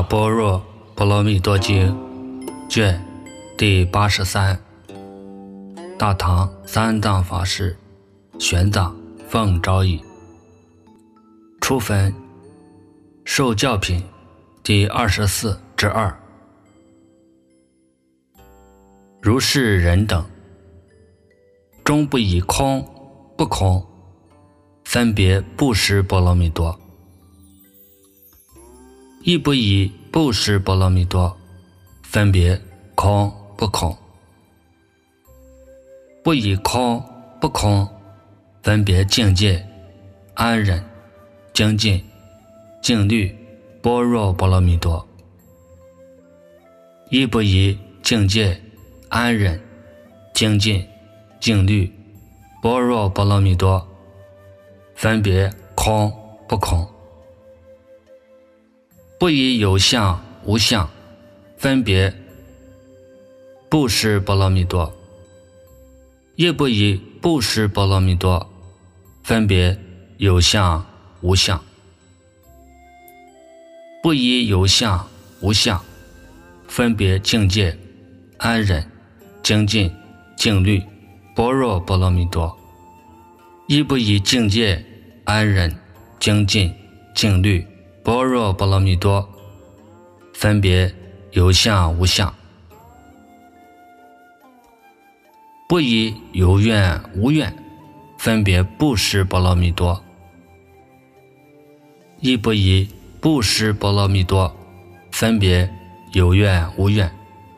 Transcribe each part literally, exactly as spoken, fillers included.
般若波罗蜜多经卷第八十三，大唐三藏法师玄奘奉诏译。初分受教品第二十四之二。如是人等，终不以空不空分别布施波罗蜜多，亦不以布施波罗蜜多分别空不空，不以空不空分别境界、安忍、精进、静虑、般若波罗蜜多，亦不以境界、安忍、精进、静虑、般若波罗蜜多分别空不空，不以有相无相分别布施波罗蜜多，亦不以布施波罗蜜多分别有相无相，不以有相无相分别境界、安忍、精进、静虑、般若波罗蜜多，亦不以境界、安忍、精进、静虑、般若波罗蜜多分别有相无相，不以有愿无愿分别布施波罗蜜多，亦不以布施波罗蜜多分别有愿无愿，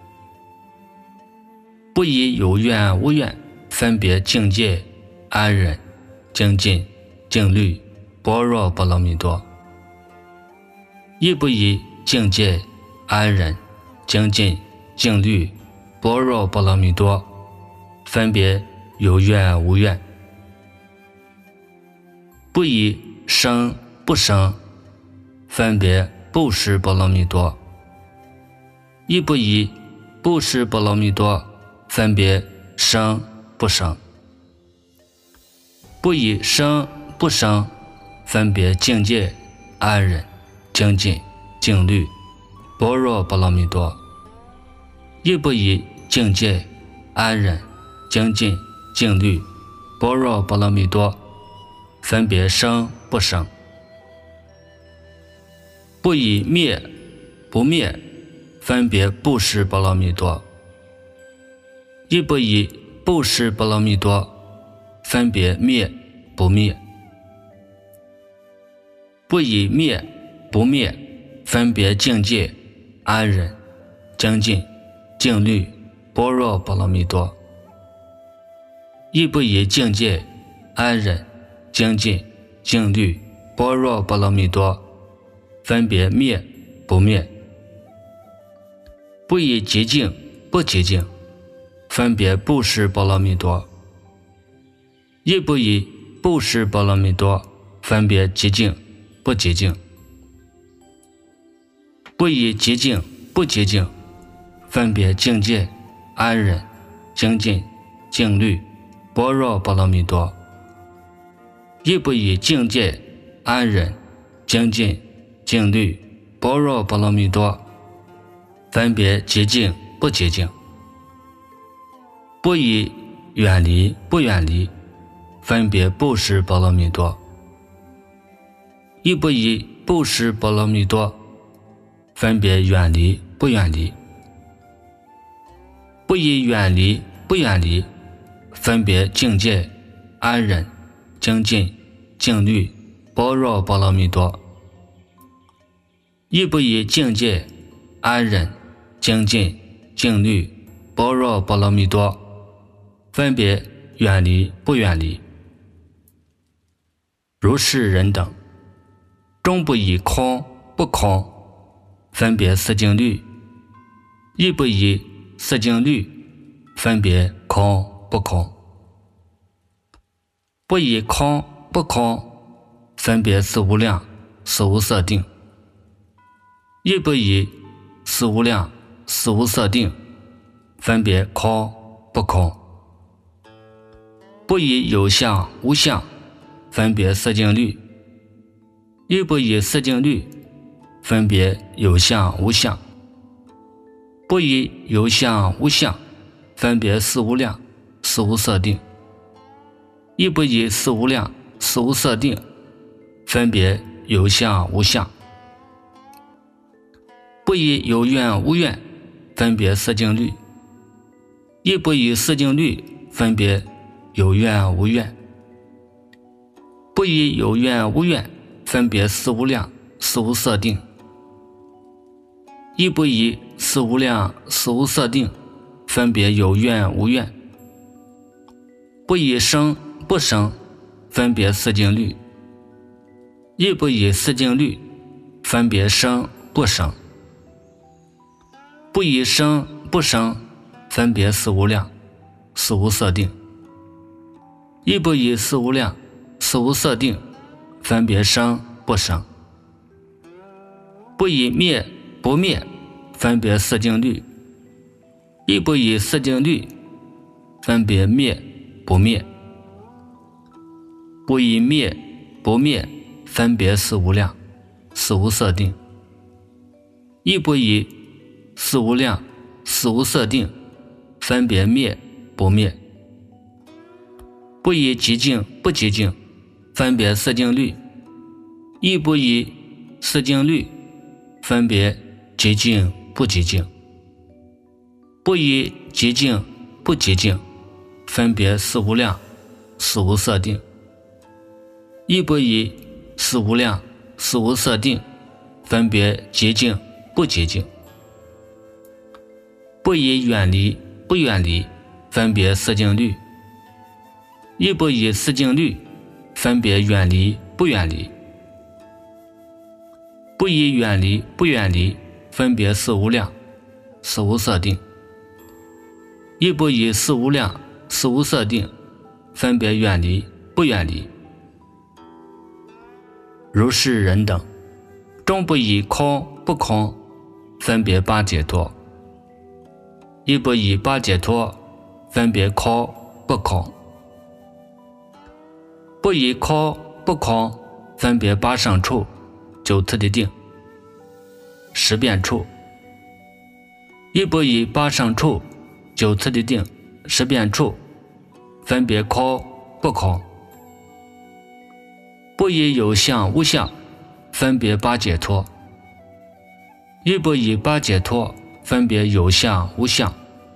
不以有愿无愿分别境界、安忍、精进、静虑、般若波罗蜜多，亦不以境界、安忍、精进、静虑、般若波罗蜜多分别有愿无愿，不以生不生分别布施波罗蜜多，亦不以布施波罗蜜多分别生不生，不以生不生分别境界、安忍、精进、静虑、般若波罗蜜多，亦不以境界、安忍、精进、静虑、般若波罗蜜多分别生不生，不以灭不灭分别布施波罗蜜多，亦不以布施波罗蜜多分别灭不灭，不以灭不灭分别境界、安忍、精进、静虑、般若波罗蜜多，亦不以境界、安忍、精进、静虑、般若波罗蜜多分别灭不灭，不以极静不极静分别布施波罗蜜多，亦不以布施波罗蜜多分别极静不极静，不以极静不极静分别境界、安忍、精进、静虑、般若波罗蜜多，亦不以境界、安忍、精进、静虑、般若波罗蜜多分别极静不极静，不以远离不远离分别布施波罗蜜多，亦不以布施波罗蜜多分别远离不远离，不以远离不远离分别境界、安忍、精进、静虑、般若波罗蜜多，亦不以境界、安忍、精进、静虑、般若波罗蜜多分别远离不远离。如是人等，终不以空不空分别四境律，亦不以四境律分别空不空，不以空不空分别四无量四无色定，亦不以四无量四无色定分别空不空，不以有相无相分别四境律，亦不以四境律分别有相无相。不以有相无相，分别四无量、四无色定。亦不以四无量、四无色定，分别有相无相。不以有愿无愿，分别四境律。亦不以四境律，分别有愿无愿。不以有愿无愿，分别四无量、四无色定。亦不以四无量、四无色定，分别有愿无愿。不以生不生，分别四境律。亦不以四境律，分别生不生。不以生不生，分别四无量、四无色定。亦不以四无量、四无色定，分别生不生。不以灭不灭，分别四境律。亦不以四境律，分别灭不灭。不以灭不灭，分别四无量、四无色定。亦不以四无量、四无色定，分别灭不灭。不以极静不极静，分别四境律。亦不以四境律，分别极静不极静。不以极静不极静，分别四无量、四无色定。亦不以四无量、四无色定，分别极静不极静。不以远离不远离，分别四境律。亦不以四境律，分别远离不远离。不以远离不远离，分别四无量、四无色定。亦不以四无量、四无色定，分别远离不远离。如是人等，终不以空不空，分别八解脱。亦不以八解脱，分别空不空。不以空不空，分别八胜处、九次第定、十变处。亦不以八胜处、九次第定、十变处，分别空不空。不以有相无相，分别八解脱。亦不以八解脱，分别有相无相。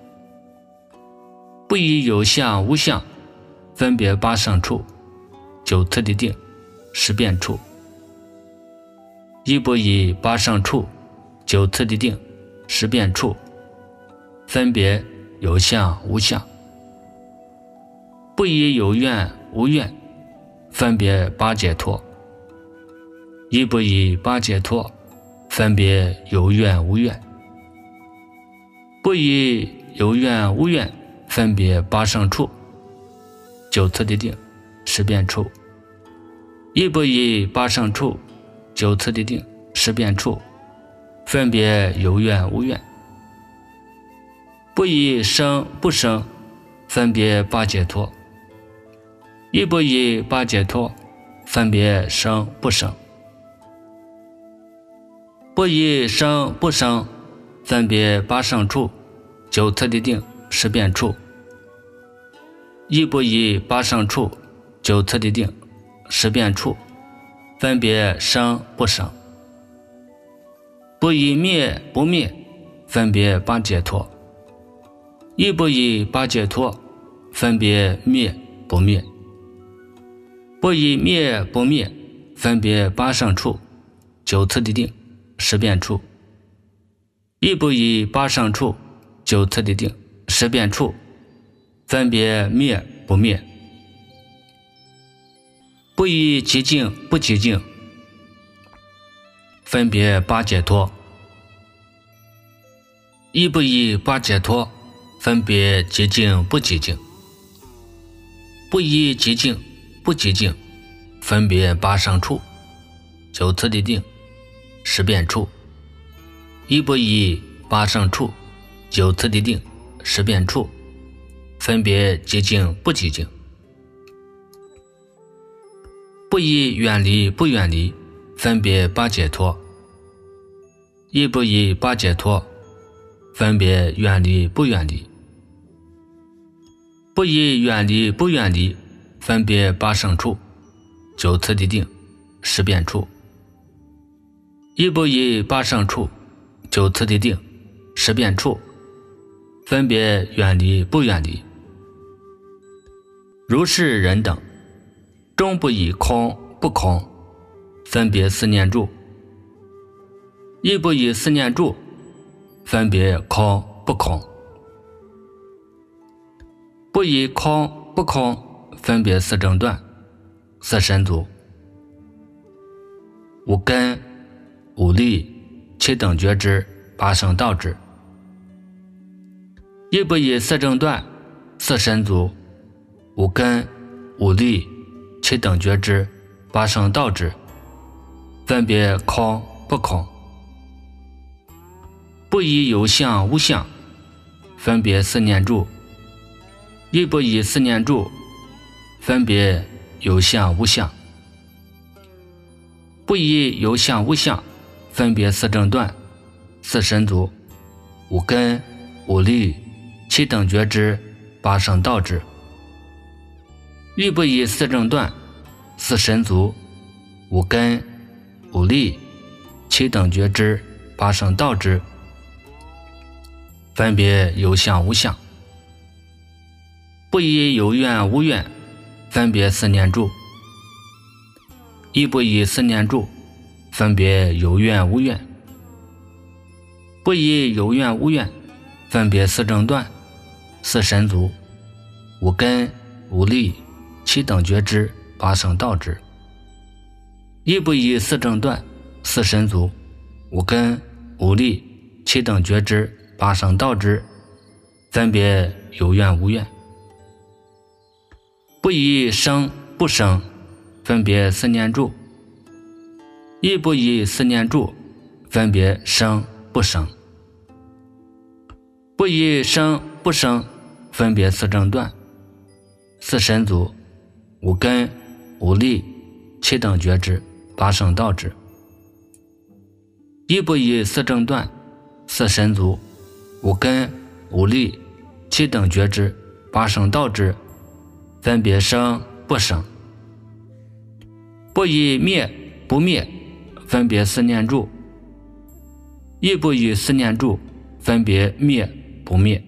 不以有相无相，分别八胜处、九次第定、十变处。亦不以八胜处、九次第定、十变处，分别有相无相。不以有愿无愿，分别八解脱。亦不以八解脱，分别有愿无愿。不以有愿无愿，分别八胜处、九次第定、十变处。亦不以八胜处、九次第定、十变处，分别有愿无愿。不以生不生，分别八解脱。亦不以八解脱，分别生不生。不以生不生，分别八胜处、九次第定、十变处。亦不以八胜处、九次第定、十变处，分别生不生。不以灭不灭，分别八解脱。亦不以八解脱，分别灭不灭。不以灭不灭，分别八胜处、九次第定、十变处。亦不以八胜处、九次第定、十变处，分别灭不灭。不以极静不极静，分别八解脱。亦不以八解脱，分别极静不极静。不以极静不极静，分别八胜处、九次第定、十变处。亦不以八胜处、九次第定、十变处，分别极静不极静。不以远离不远离，分别八解脱。 亦不以八解脱，分别远离不远离。不以远离不远离，分别八胜处、九次第定、十变处。亦不以八胜处、九次第定、十变处，分别远离不远离。如是人等，终不以空不空，分别思念住；亦不以思念住，分别空不空；不以空不空，分别四正断、四神足、五根、五力、七等觉支、八圣道支；亦不以四正断、四神足、五根、五力、七等觉支、八圣道支，分别空不空；不以有相无相，分别思念住；亦不以思念住，分别有相无相；不以有相无相，分别四正断、四神足、五根、五力、七等觉支、八圣道支；亦不以四正断、四神足、五根、五力、七等觉支、八圣道支，分别有相无相；不以有愿无愿，分别思念住；亦不以思念住，分别有愿无愿；不以有愿无愿，分别四正断、四神足、五根、五力、七等觉支、八圣道支；亦不以四正断、四神足、五根、五力、七等觉支、八圣道支，分别有愿无愿；不以生不生，分别思念住；亦不以思念住，分别生不生；不以生不生，分别四正断、四神足、五根、五力、七等觉支、八圣道支；亦不以四正断、四神足、五根、五力、七等觉支、八圣道支，分别生不生；不以灭不灭，分别思念住；亦不以思念住，分别灭不灭；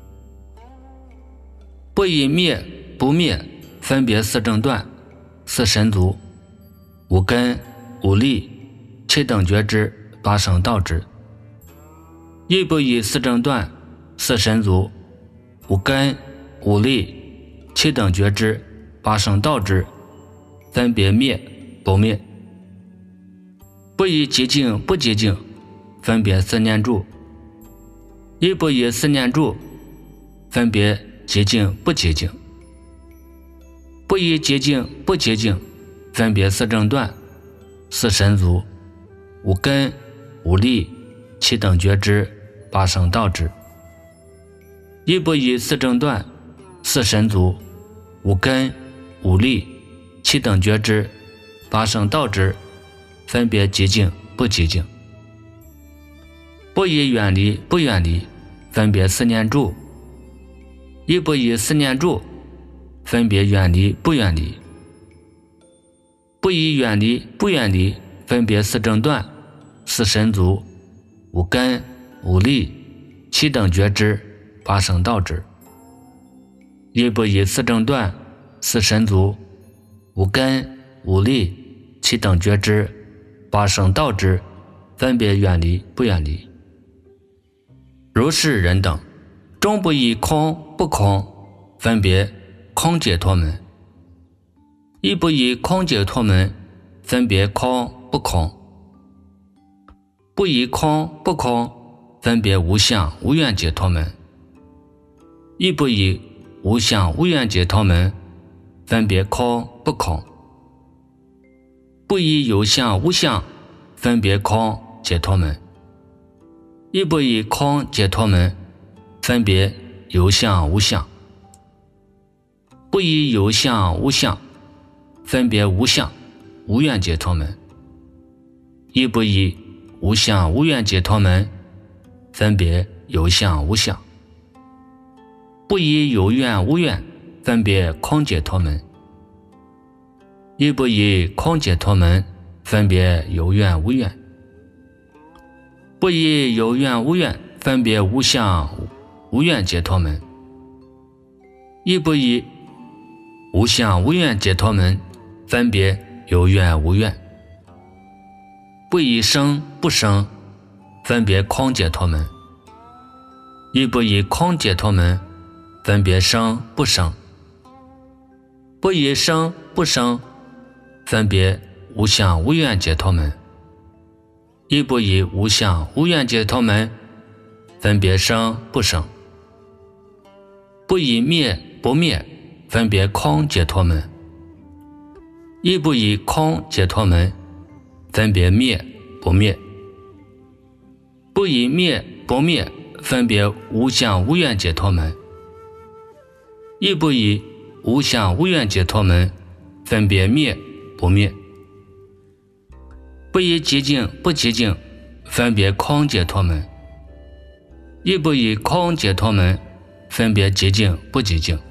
不以灭不灭，分别四正断、四神足、五根、五力、七等觉支、八圣道支；亦不以四正断、四神足、五根、五力、七等觉支、八圣道支，分别灭不灭；不以极静不极静，分别思念住；亦不以思念住，分别极静不极静；不以极静不极静，分别四正断、四神足、五根、五力、七等觉支、八圣道支；亦不以四正断、四神足、五根、五力、七等觉支、八圣道支，分别极静不极静；不以远离不远离，分别思念住；亦不以思念住，分别远离不远离；不以远离不远离，分别四正断、四神足、五根、五力、七等觉支、八圣道支；亦不以四正断、四神足、五根、五力、七等觉支、八圣道支，分别远离不远离。如是人等，终不以空不空，分别空解脱门；亦不以空解脱门，分别空不空；不以空不空，分别无相无愿解脱门；亦不以无相无愿解脱门，分别空不空；不以有相无相，分别空解脱门；亦不以空解脱门，分别有相无相；不以有相无相，分别无相无愿解脱门；亦不以无相无愿解脱门，分别有相无相；不以有愿无愿，分别空解脱门；亦不以空解脱门，分别有愿无愿；不以有愿无愿，分别无相无愿解脱门；亦不以无相无愿解脱门，分别有愿无愿；不以生不生，分别空解脱门；亦不以空解脱门，分别生不生；不以生不生，分别无相无愿解脱门；亦不以无相无愿解脱门，分别生不生；不以灭不灭，分别空解脱门；亦不以空解脱门，分别灭不灭；不以灭不灭，分别无相无愿解脱门；亦不以无相无愿解脱门，分别灭不灭；不以寂静不寂静，分别空解脱门；亦不以空解脱门，分别寂静不寂静；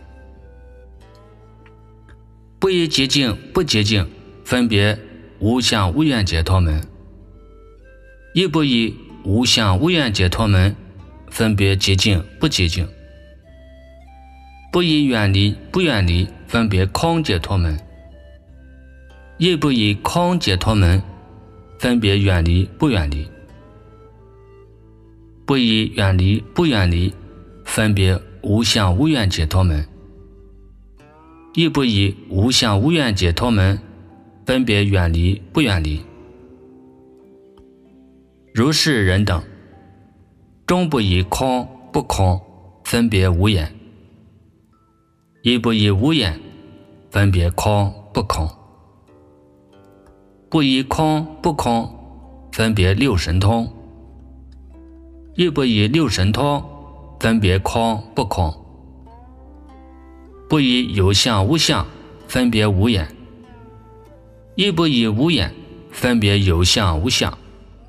不以寂静不寂静，分别无相无愿解脱门；亦不以无相无愿解脱门，分别寂静不寂静；不以远离不远离，分别空解脱门；亦不以空解脱门，分别远离不远离；不以远离不远离，分别无相无愿解脱门；亦不以无相无愿解脱门，分别远离不远离。如是人等，终不以空不空分别无眼，亦不以无眼分别空不空；不以空不空分别六神通，亦不以六神通分别空不空；不以有相无相分别无眼，亦不以无眼分别有相无相；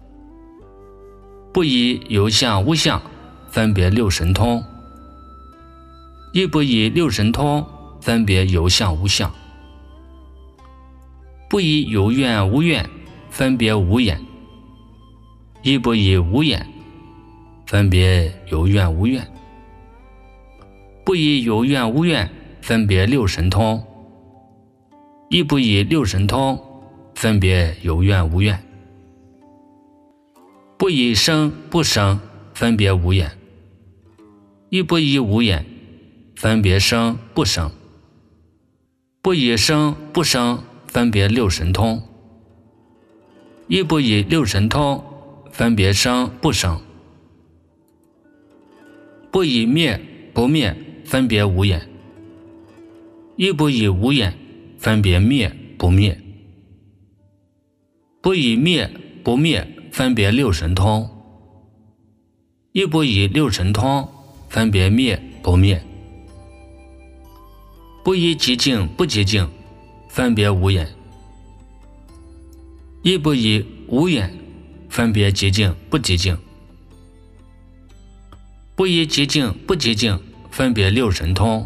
不以有相无相分别六神通，亦不以六神通分别有相无相；不以有愿无愿分别无眼，亦不以无眼分别有愿无愿；不以有愿无愿分别六神通，亦不以六神通分别有愿无愿；不以生不生分别无眼，亦不以无眼分别生不生；不以生不生分别六神通，亦不以六神通分别生不生；不以灭不灭分别无眼，亦不以无眼分别灭不灭；不以灭不灭分别六神通，亦不以六神通分别灭不灭；不以寂静不寂静分别无眼，亦不以无眼分别寂静不寂静；不以寂静不寂静分别六神通，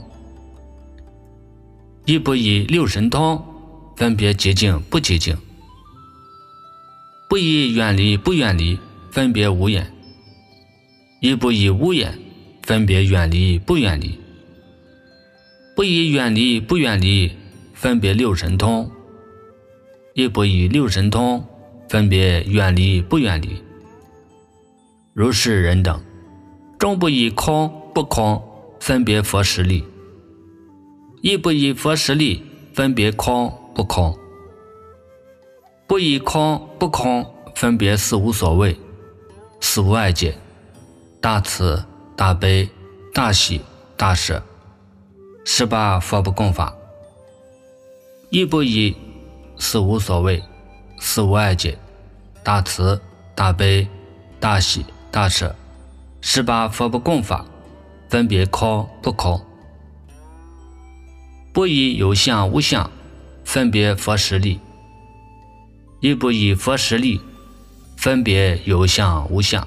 亦不以六神通分别寂静不寂静；不以远离不远离分别无眼，亦不以无眼分别远离不远离；不以远离不远离分别六神通，亦不以六神通分别远离不远离。如是人等，终不以空不空分别佛实力，亦不以佛实力分别空不空；不以空不空分别四无所谓、四无碍界、大慈、大悲、大喜、大舍、十八佛不共法；亦不以四无所谓、四无碍界、大慈、大悲、大喜、大舍、十八佛不共法分别空不空；不以有相无相分别佛实力，亦不以佛实力分别有相无相。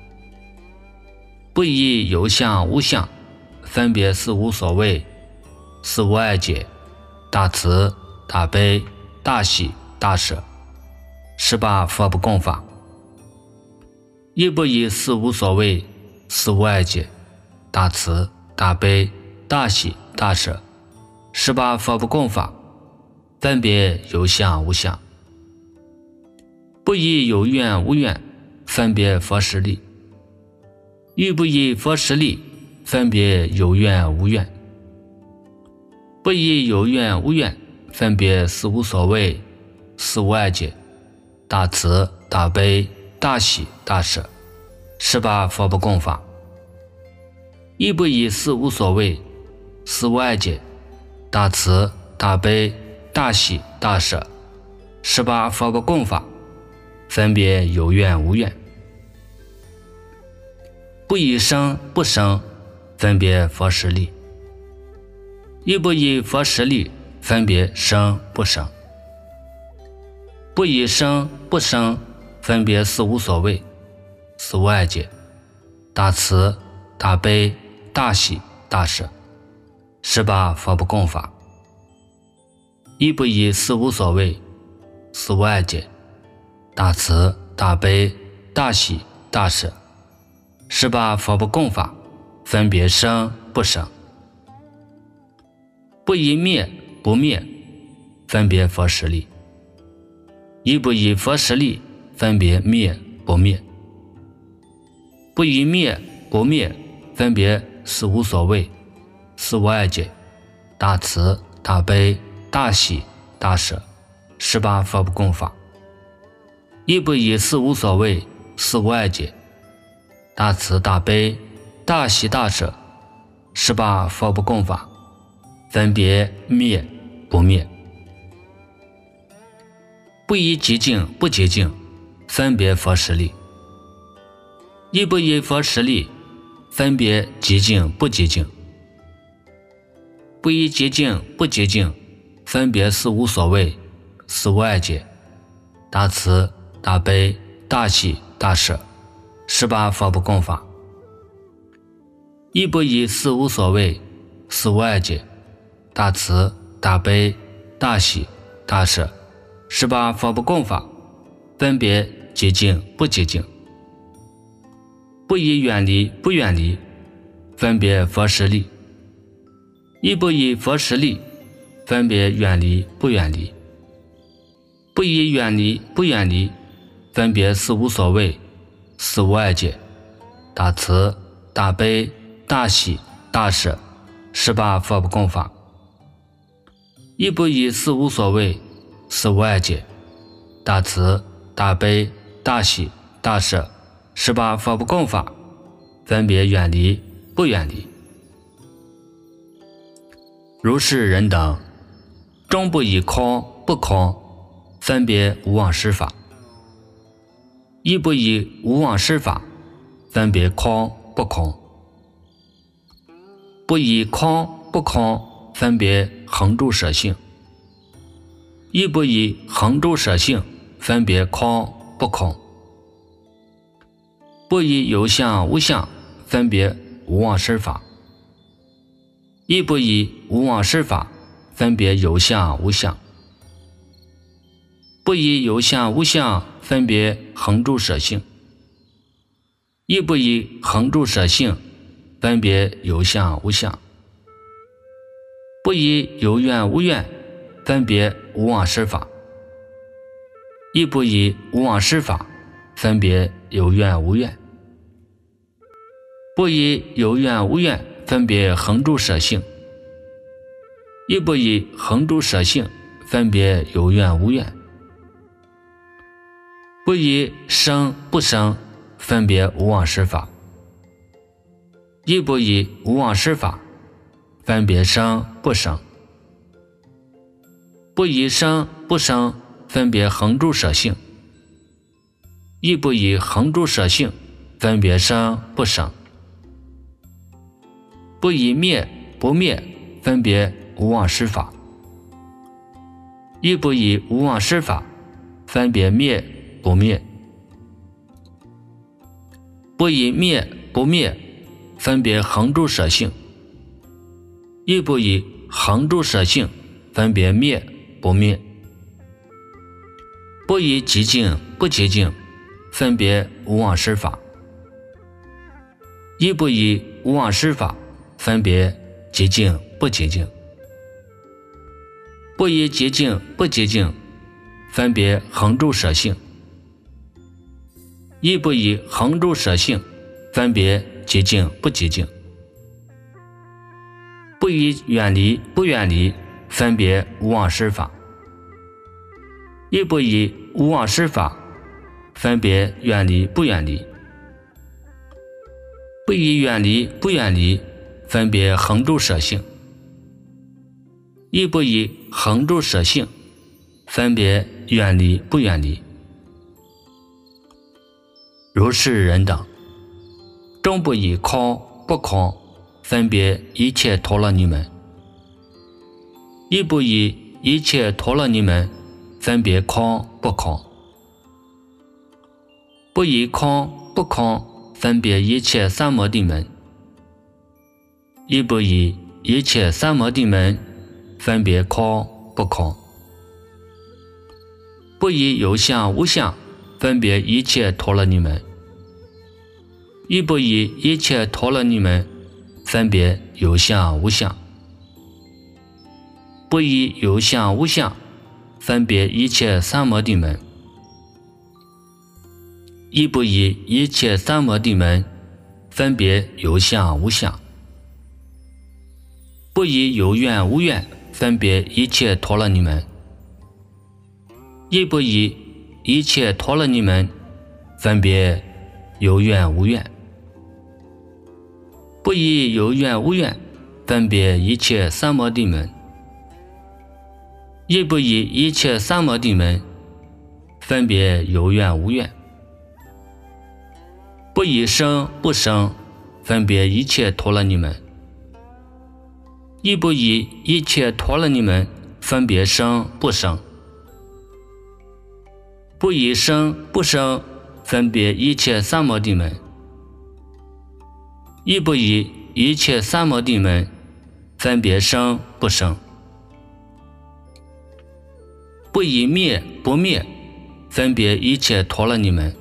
不以有相无相，分别是无所谓，是无碍解，大慈大悲大喜大舍，十八佛不共法。亦不以是无所谓，是无碍解，大慈大悲大喜大舍，十八佛不共法，分别有相无相。不以有愿无愿，分别佛实力。亦不以佛实力，分别有愿无愿。不以有愿无愿，分别是无所谓，是无碍解，大慈大悲大喜大舍，十八佛不共法。亦不以是无所谓，是无碍解，大慈大悲大喜大舍，十八佛不共法，分别有愿无愿。不以生不生，分别佛实力。亦不以佛实力，分别生不生。不以生不生，分别是无所谓，是无碍解，大慈大悲大喜大舍，十八佛不共法。亦不以是无所谓，是无碍解，大慈大悲大喜大舍，十八佛不共法，分别生不生。不以灭不灭，分别佛实力。亦不以佛实力，分别灭不灭。不以灭不灭，分别是无所谓，是无碍解，大慈大悲大喜大舍，十八佛不共法。亦不以是无所谓，是无碍解，大慈大悲大喜大舍，十八佛不共法，分别灭不灭。不以极静不极静，分别佛实力。亦不以佛实力，分别极静不极静。不以极静不极静，分别是无所谓，是无碍解，大慈大悲大喜大舍，十八佛不共法。亦不以是无所谓，是无碍解，大慈大悲大喜大舍，十八佛不共法，分别极静不极静。不以远离不远离，分别佛实力。亦不以佛实力，分别远离不远离。不以远离不远离，分别是无所谓，是无碍解，大慈大悲大喜大舍，十八佛不共法。亦不以是无所谓，是无碍解，大慈大悲大喜大舍，十八佛不共法，分别远离不远离。如是人等，终不以空不空，分别无妄施法。亦不以无妄施法，分别空不空。不以空不空，分别恒住舍性。亦不以恒住舍性，分别空不空。不以有相无相，分别无妄施法。亦不以无妄施法，分别有相无相。不以有相无相，分别恒住舍性。亦不以恒住舍性，分别有相无相。不以有愿无愿，分别无妄施法。亦不以无妄施法，分别有愿无愿。不以有愿无愿，分别恒住舍性。亦不以恒住舍性，分别有愿无愿。不以生不生，分别无妄施法。亦不以无妄施法，分别生不生。不以生不生，分别恒住舍性。亦不以恒住舍性，分别生不生。不以灭不灭，分别无妄施法。亦不以无妄施法，分别灭不灭。 不以灭不灭，分别恒住舍性，亦不以恒住舍性，分别灭不灭。不以极静不极静，分别无妄施法，亦不以无妄施法，分别极静不极静。不以极静不极静，分别恒住舍性，亦不以恒住舍性，分别极静不极静。不以远离不远离，分别无妄施法，亦不以无妄施法，分别远离不远离。不以远离不远离，分别恒住舍性，亦不以恒住舍性，分别远离不远离。如是人等，终不以空不空，分别一切陀罗尼门，亦不以一切陀罗尼门，分别空不空。不以空不空，分别一切三摩地门，亦不以一切三摩地门，分别空不空。不以有相无相，分别一切陀罗尼门，亦不以一切陀罗尼门，分别有相无相。不以有相无相，分别一切三摩地门，亦不以一切三摩地门，分别有相无相。不以有愿无愿，分别一切陀罗尼门，亦不以一切陀罗尼门，分别有愿无愿。不以有愿无愿，分别一切三摩地门，亦不以一切三摩地门，分别有愿无愿。不以生不生，分别一切陀罗尼门，亦不以一切陀罗尼门，分别生不生。不以生不生，分别一切三摩地门，亦不以一切三摩地门，分别生不生。不以灭不灭，分别一切陀罗尼门，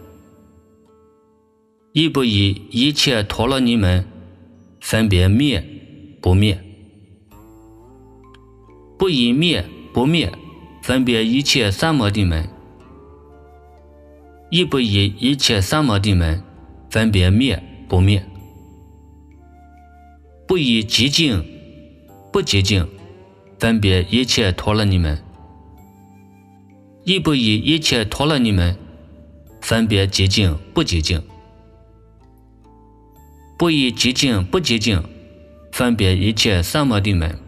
亦不以一切陀罗尼门，分别灭不灭。不以灭不灭，分别一切三摩地门，亦不以一切三摩地门，分别灭不灭。不以极静不极静，分别一切陀罗尼门，亦不以一切陀罗尼门，分别极静不极静。不以极静不极静，分别一切三摩地门，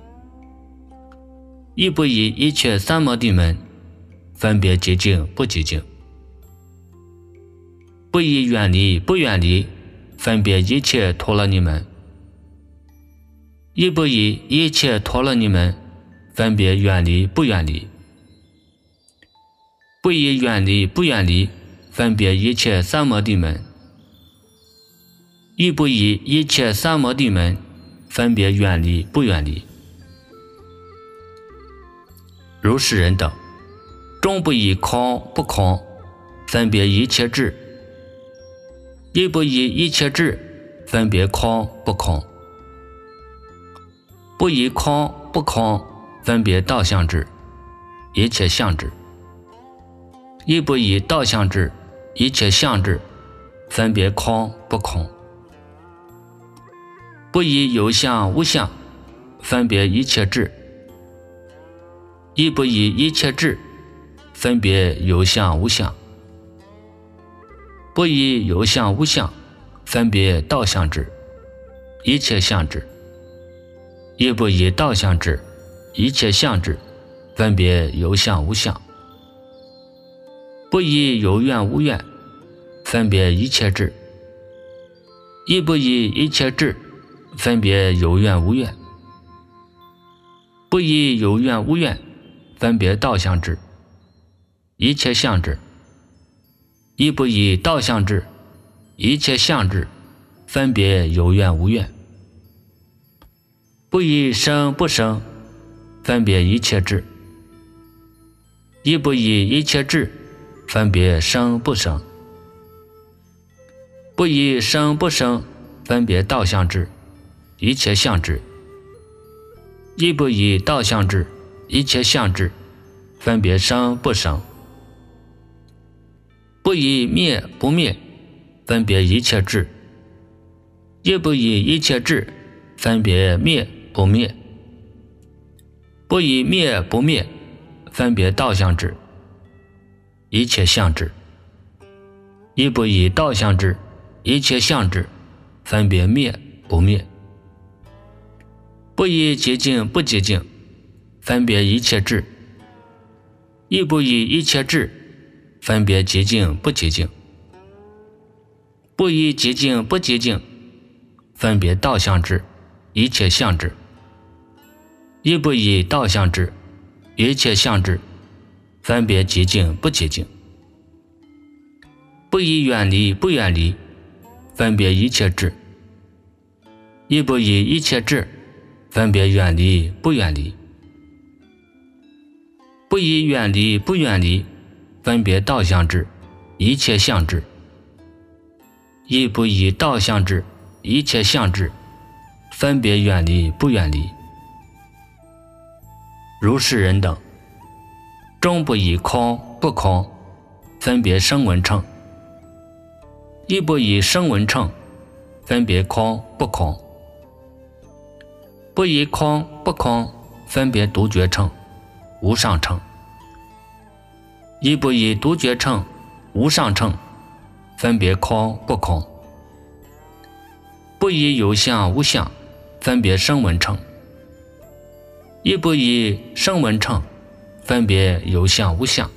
亦不以一切三摩地门，分别极静不极静。不以远离不远离，分别一切陀罗尼门，亦不以一切陀罗尼门，分别远离不远离。不以远离不远离，分别一切三摩地门，亦不以一切三摩地门，分别远离不远离。如是人等，终不以空不空，分别一切智，亦不以一切智，分别空不空。不以空不空，分别道相智，一切相智，亦不以道相智，一切相智，分别空不空。不以有相无相，分别一切智，亦不以一切智，分别有相无相。不以有相无相，分别道相智，一切相智，亦不以道相智，一切相智，分别有相无相。不以有愿无愿，分别一切智，亦不以一切智，分别有愿无愿。不以有愿无愿，分别道相智，一切相智，亦不以道相智， 一切相智，分别有愿无愿。不以生不生，分别一切智；亦不以一切智，分别生不生。不以生不生，分别道相智，一切相智；亦不以道相智，一切相智，分别生不生。不以灭不灭，分别一切智；亦不以一切智，分别灭不灭。不以灭不灭，分别道相智，一切相智；亦不以道相智，一切相智，分别灭不灭。不以极静不极静，分别一切智；亦不以一切智，分别极静不极静。不以极静不极静，分别道相智，一切相智；亦不以道相智，一切相智，分别极静不极静。不以远离不远离，分别一切智；亦不以一切智，分别远离不远离。不以远离不远离，分别道相智，一切相智；亦不以道相智，一切相智，分别远离不远离。如是人等，终不以空不空，分别声闻乘；亦不以声闻乘，分别空不空；不以空不空，分别独觉乘、无上乘；亦不以独觉乘、无上乘，分别空不空；不以有相无相，分别声闻乘；亦不以声闻乘，分别有相无相；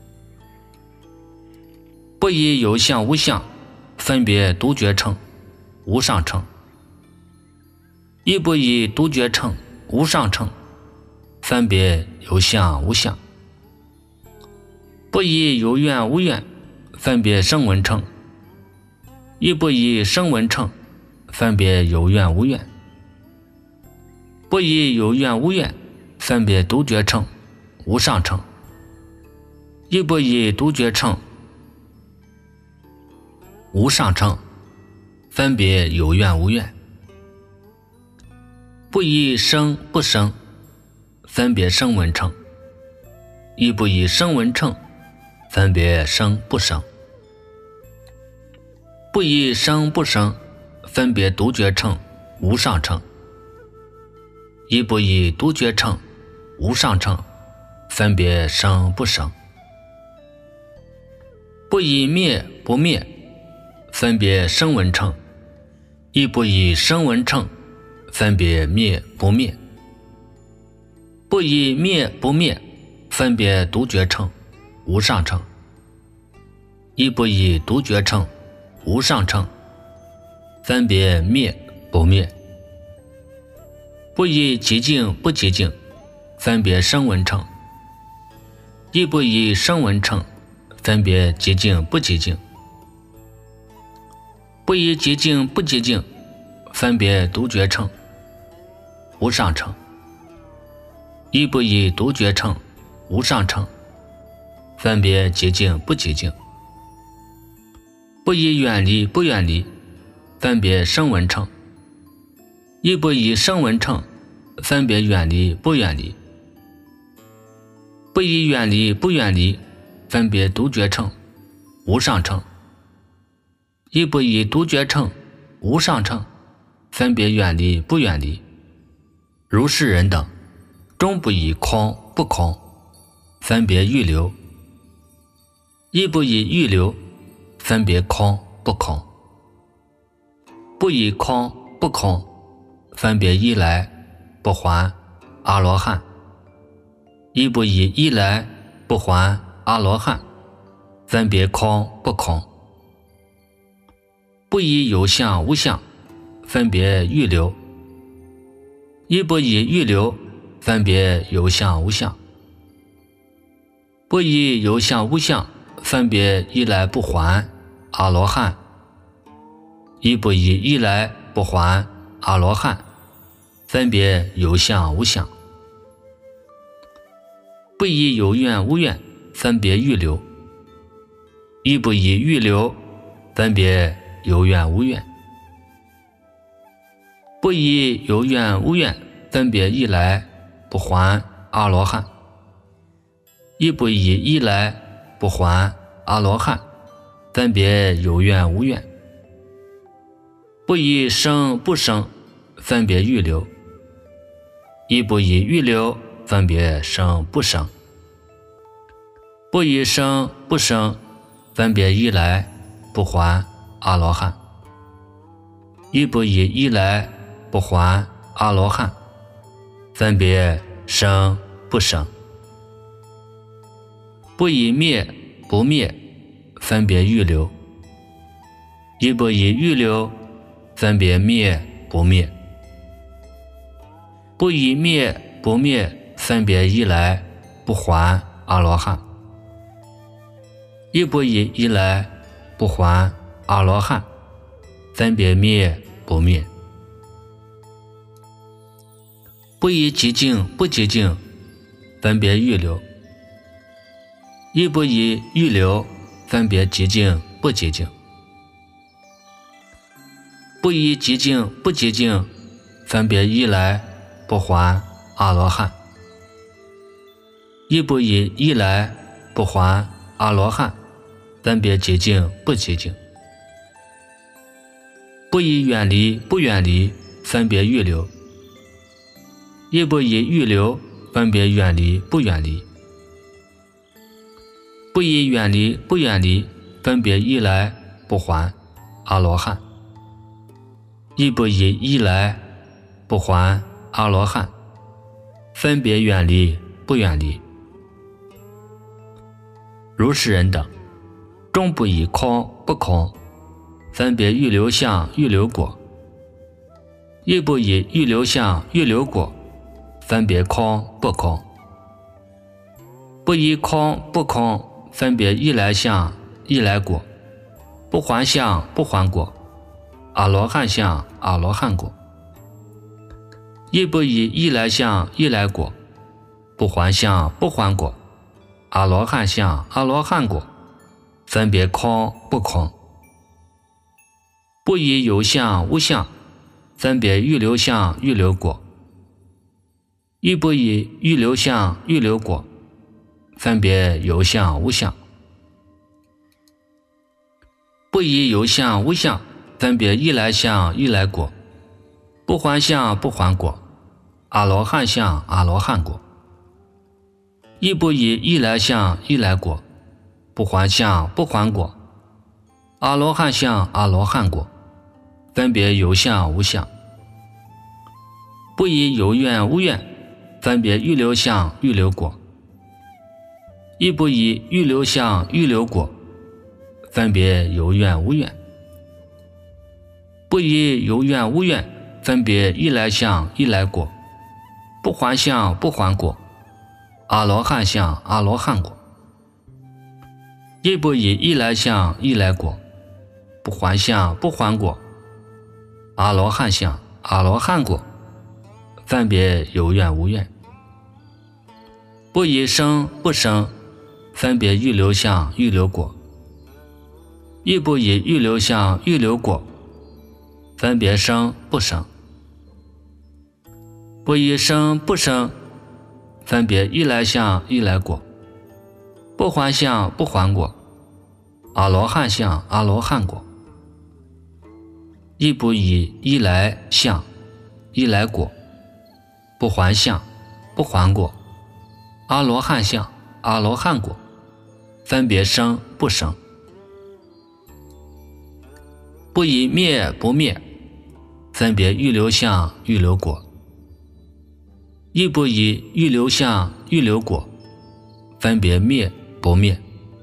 不以有相无相，分别独觉乘、无上乘；亦不以独觉乘、无上乘，分别有相无相；不以有愿无愿，分别声闻乘；亦不以声闻乘，分别有愿无愿；不以有愿无愿，分别独觉乘、无上乘；亦不以独觉乘、无上乘，分别有愿无愿。不以生不生，分别声闻乘；亦不以声闻乘，分别生不生；不以生不生，分别独觉乘、无上乘；亦不以独觉乘、无上乘，分别生不生；不以灭不灭，分别声闻乘；亦不以声闻乘，分别灭不灭；不以灭不灭，分别独觉乘、无上乘；亦不以独觉乘、无上乘，分别灭不灭；不以极静不极静，分别声闻乘；亦不以声闻乘，分别极静不极静；不以极静不极静，分别独觉乘、无上乘；亦不以独觉乘、无上乘，分别极静不极静；不以远离不远离，分别声闻乘；亦不以声闻乘，分别远离不远离；不以远离不远离，分别独觉乘、无上乘；亦不以独觉乘、无上乘，分别远离不远离。如是人等，终不以空不空，分别欲流；亦不以欲流，分别空不空；不以空不空，分别一来不还阿罗汉；亦不以一来不还阿罗汉，分别空不空；不以有相无相，分别欲流；亦不以欲流，分别有相无相；不以有相无相，分别一来不还阿罗汉； 亦不以一来不还阿罗汉，分别有相无相。不以有愿无愿，分别欲流，亦不以欲流，分别有愿无愿。不以有愿无愿，分别一来不还阿罗汉，亦不以一来不还阿罗汉，分别有愿无愿。不以生不生，分别欲流，亦不以欲流，分别生不生。不以生不生，分别一来不还阿罗汉，亦不以一来不还阿罗汉，分别生不生。不以灭不灭，分别欲流，亦不以欲流，分别灭不灭。不以灭不灭，分别一来不还阿罗汉，亦不以一来不还阿罗汉，分别灭不灭。不以极静不极静，分别欲流，亦不以欲流，分别极静不极静。不以极静不极静，分别一来不还阿罗汉，亦不以一来不还阿罗汉，分别极静不极静。不以远离不远离，分别欲流，亦不以欲流，分别远离不远离。不以远离不远离，分别一来不还阿罗汉，亦不以一来不还阿罗汉，分别远离不远离。如是人等，终不以空不空，分别欲流相欲流果，亦不以欲流相欲流果，分别空不空。不以空不空，分别一来相一来果，不还相不还果，阿罗汉相阿罗汉果。亦不以一来相一来果，不还相不还果，阿罗汉相阿罗汉果，分别空不空。不以有相无相，分别欲流相欲流果，亦不以欲流相欲流果，分别有相无相。不以有相无相，分别一来相一来果，不还相不还果，阿罗汉相阿罗汉果。亦不以一来相一来果，不还相不还果，阿罗汉相阿罗汉果，分别有相无相。不以有愿无愿，分别欲流相欲流果，亦不以欲流相欲流果，分别有愿无愿。不以有愿无愿，分别一来相一来果，不还相不还果，阿罗汉相阿罗汉果。亦不以一来相一来果，不还相不还果，阿罗汉相阿罗汉果，分别有愿无愿。不以生不生，分别欲流相欲流果，亦不以欲流相欲流果，分别生不生。不以生不生，分别一来相一来果，不还相不还果，阿罗汉相阿罗汉果。亦不以一来相一来果，不还相不还果，阿罗汉相阿罗汉果，分别生不生。不以灭不灭，分别欲流相欲流果，亦不以欲流相欲流果，分别灭不灭。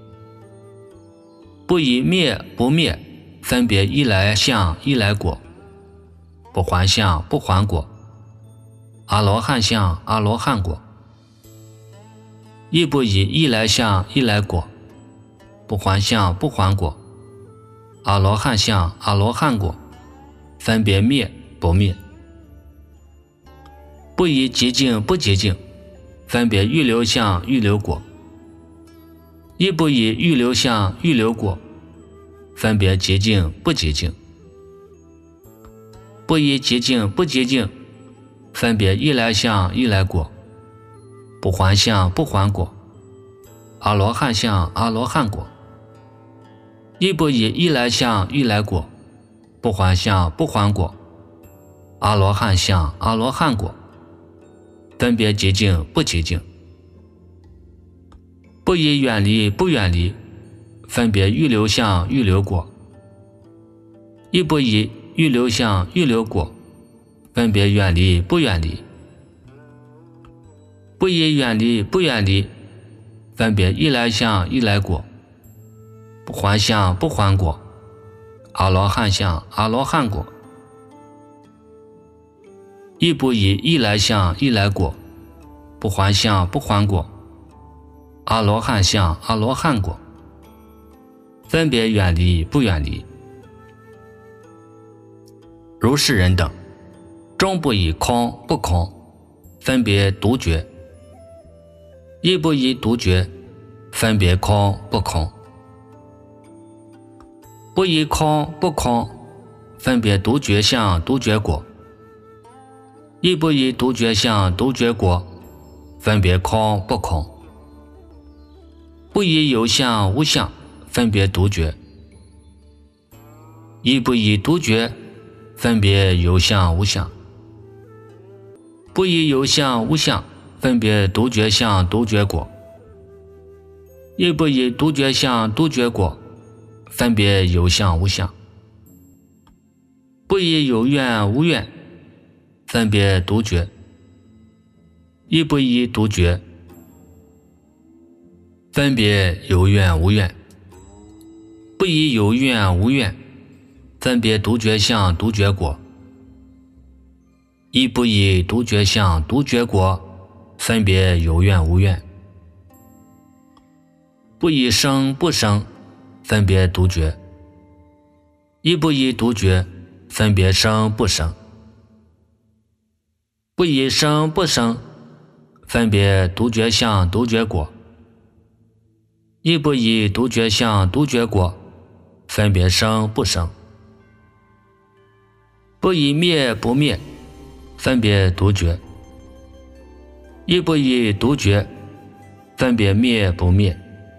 不以灭不灭，分别一来相一来果，不还相不还果，阿罗汉相阿罗汉果。亦不以一来相一来果，不还相不还果，阿罗汉相阿罗汉果， 分别灭不灭。不以极境不极境，分别预流相预流果。亦不以预流相预流果，分别极境不极境。不以极境不极境，分别一来相一来果，不还相不还果，阿罗汉相阿罗汉果。亦不以一来相一来果，不还相不还果，阿罗汉相阿罗汉果，分别极境不极境。不以远离不远离，分别预流相预流果。亦不以预流相预流果，分别远离不远离。不以远离不远离，分别一来相一来果，不还相不还果，阿罗汉相阿罗汉果。亦不以一来相一来果，不还相不还果，阿罗汉相阿罗汉果，分别远离不远离。如是人等，终不以空不空，分别独觉。亦不以独觉，分别空不空。不以空不空，分别独觉相独觉果。亦不以独觉相独觉果，分别空不空。不以有相无相，分别独觉。亦不以独觉，分别有相无相。不以有相无相，分别独觉相独觉果。亦不以独觉相独觉果，分别有相无相。不以有愿无愿，分别独觉。亦不以独觉，分别有愿无愿。不以有愿无愿，分别独觉相独觉果。亦不以独觉相独觉果，分别有愿无愿。不以生不生，分别独觉。亦不以独觉，分别生不生。不以生不生，分别独觉相独觉果。亦不以独觉相独觉果，分别生不生。不以灭不灭，分别独觉。亦不以独觉，分别灭不灭。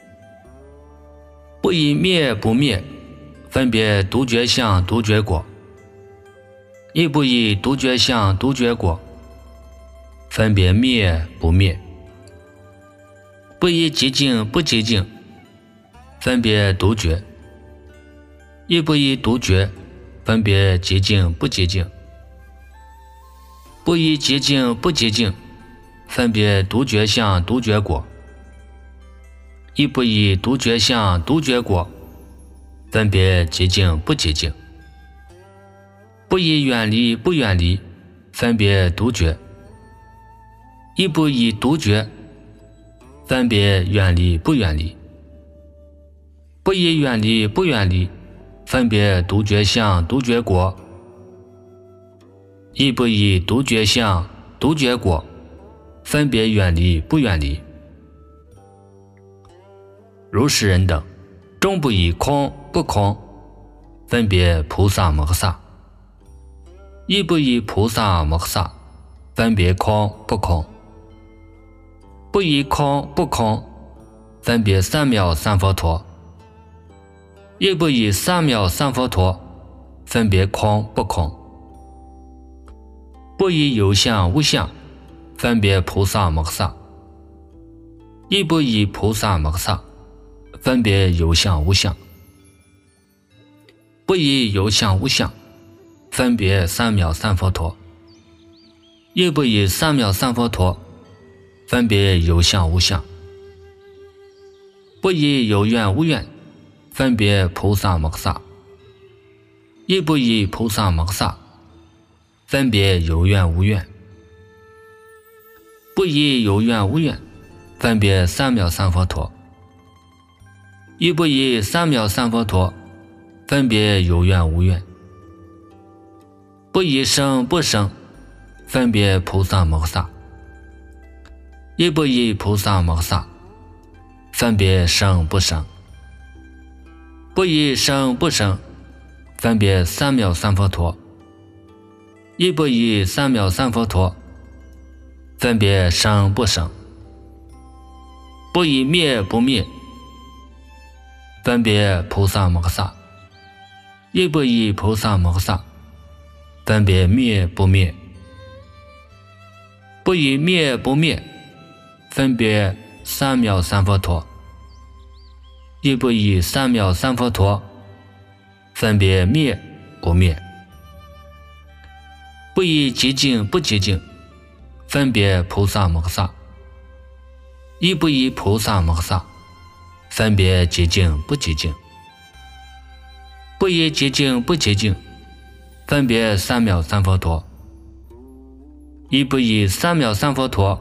不以灭不灭，分别独觉相独觉果。亦不以独觉相独觉果，分别灭不灭。不以极境不极境，分别独觉。亦不以独觉，分别极境不极境。不以极境不极境，分别独觉相独觉果。亦不以独觉相独觉果，分别极境不极境。不以远离不远离，分别独觉。亦不以独觉，分别远离不远离。不以远离不远离，分别独觉相独觉果。亦不以独觉相独觉果，分别远离不远离。如是人等，终不以空不空，分别菩萨摩诃萨。亦不以菩萨摩诃萨，分别空不空。不以空不空，分别三藐三佛陀。亦不以三藐三佛陀，分别空不空。不以有相无相，分别菩萨摩诃萨。亦不以菩萨摩诃萨，分别有相无相。不以有相无相，分别三藐三佛陀。亦不以三藐三佛陀，分别有相无相。不以有愿无愿，分别菩萨摩诃萨。亦不以菩萨摩诃萨，分别有愿无愿。不以有愿无愿，分别三藐三佛陀。亦不以三藐三佛陀，分别有愿无愿。 不异生不生，分别菩萨摩萨；亦不异菩萨摩萨，分别生不生；不异生不生，分别三藐三佛陀；亦不异三藐三佛陀，分别生不生；不异灭不灭，分别菩萨摩萨；亦不异菩萨摩萨，分别灭不灭；不异灭不灭，分别三藐三佛陀；亦不异三藐三佛陀，分别灭不灭；不异极净不极净，分别菩萨摩萨；亦不异菩萨摩萨，分别极净不极净；不异极净不极净，分别三藐三佛陀；亦不异三藐三佛陀，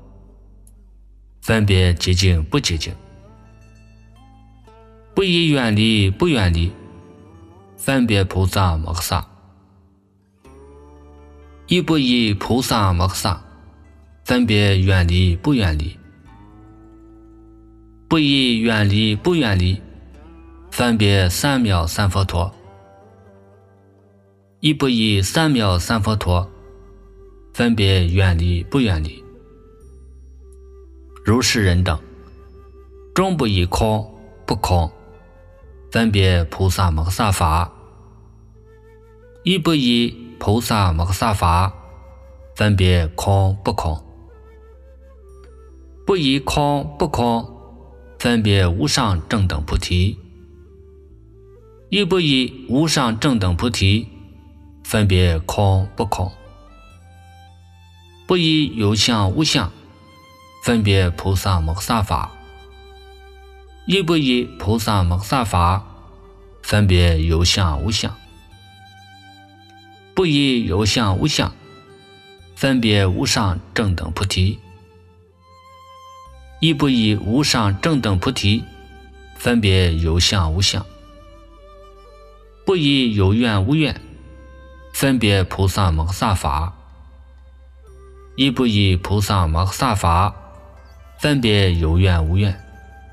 分别极净不极净；不异远离不远离，分别菩萨摩萨；亦不异菩萨摩萨，分别远离不远离；不异远离不远离，分别三藐三佛陀；亦不异三藐三佛陀，分别远离不远离。如是人等，终不异空不空，分别菩萨摩萨法；亦不异菩萨摩萨法，分别空不空；不异空不空，分别无上正等菩提；亦不异无上正等菩提，分别空不空；不异有相无相，分别菩萨摩萨法；亦不异菩萨摩萨法，分别有相无相；不异有相无相，分别无上正等菩提；亦不异无上正等菩提，分别有相无相；不异有愿无愿，分别菩萨摩萨法；亦不异菩萨摩萨法，分别有愿无愿；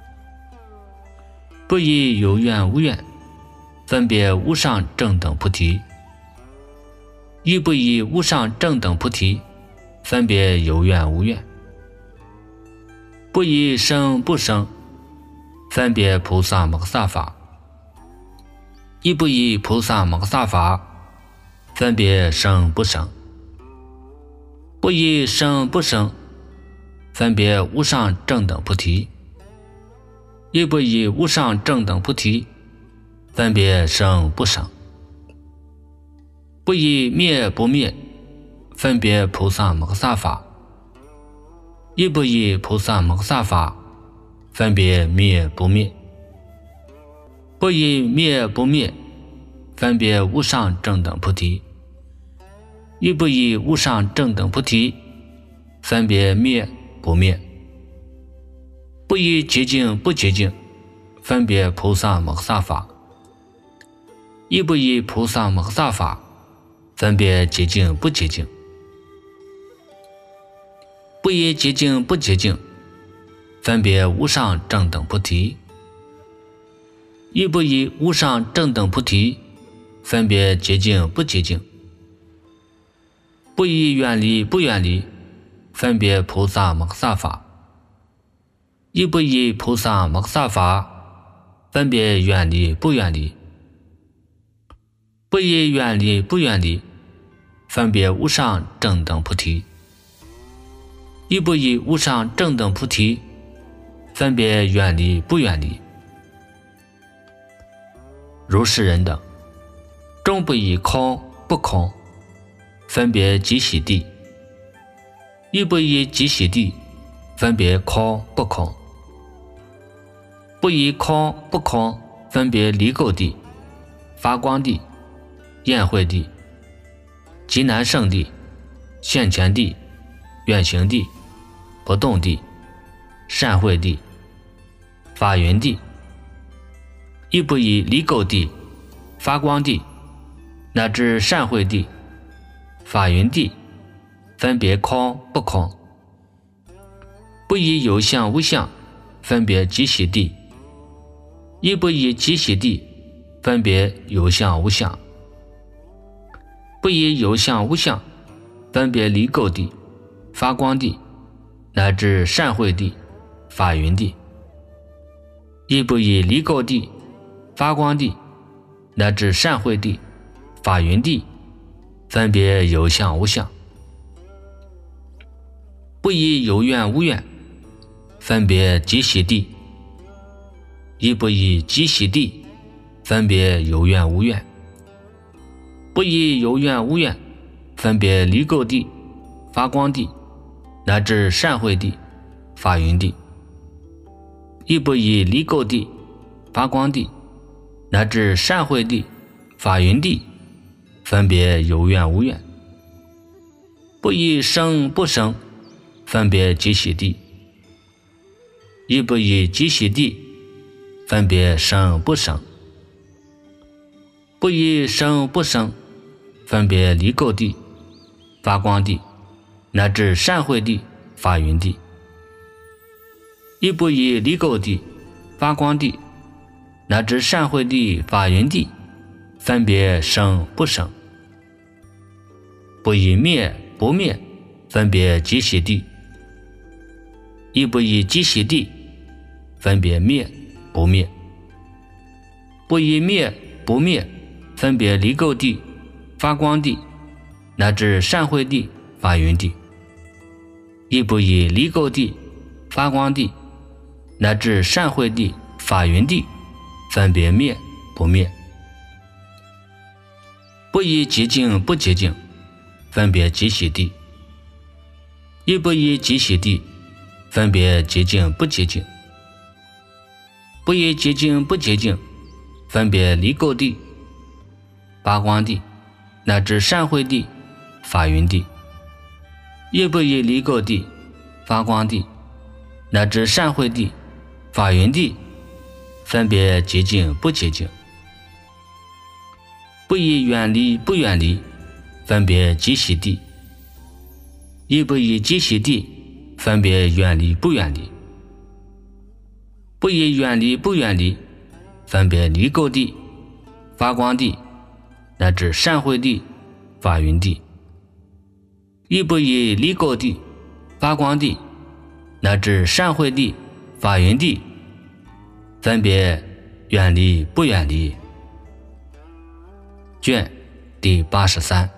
不异有愿无愿，分别无上正等菩提；亦不异无上正等菩提，分别有愿无愿；不异生不生，分别菩萨摩萨法；亦不异菩萨摩萨法，分别生不生；不异生不生，分别无上正等菩提；亦不异无上正等菩提，分别生不生；不异灭不灭，分别菩萨摩萨法；亦不异菩萨摩萨法，分别灭不灭；不异灭不灭，分别无上正等菩提；亦不异无上正等菩提，分别灭不灭；不异极净不极净，分别菩萨摩萨法；亦不异菩萨摩萨法，分别极净不极净；不异极净不极净，分别无上正等菩提；亦不异无上正等菩提，分别极净不极净；不异远离不远离，分别菩萨摩萨法；亦不异菩萨摩萨法，分别远离不远离；不异远离不远离，分别无上正等菩提；亦不异无上正等菩提，分别远离不远离。如是人等，终不异空不空，分别即喜地；亦不异即喜地，分别空不空；不异空不空，分别离垢地、发光地、宴会地、极难胜地、现前地、远行地、不动地、善会地、法云地；亦不以离垢地、发光地乃至善会地、 发源地分别空不空，不以有相无相分别即其地，亦不以即其地分别有相无相，不以有相无相分别离垢地、发光地乃至善慧地、法云地，亦不以离垢地、发光地乃至善慧地、法云地分别有相无相，不以有愿无愿分别即其地，亦不以即其地分别有愿无愿，不以有愿无愿分别离垢地、发光地乃至善慧地、法云地，亦不以离垢地、发光地乃至善慧地、法云地分别有愿无愿，不以生不生分别即其地，亦不以即其地分别生不生，不以生不生分别离垢地、发光地乃至善慧地、法云地，亦不以离垢地、发光地乃至善慧地、法云地分别生不生，不以灭不灭分别即其地，亦不以即其地分别灭不灭，不以灭不灭分别离垢地、发光地乃至善慧地、法云地，亦不以离垢地、发光地乃至善慧地、法云地分别灭不灭，不以极净不极净分别即其地，亦不以即其地分别极净不极净，不以极净不极净分别离垢地、发光地乃至善慧地、法云地，亦不以离垢地、发光地乃至善慧地、法云地分别极净不极净，不以远离不远离分别即其地，亦不以即其地分别远离不远离，不以远离不远离分别离垢地、发光地乃至善慧地、法云地，亦不以离垢地、发光地乃至善慧地、法云地分别远离不远离。卷第八十三。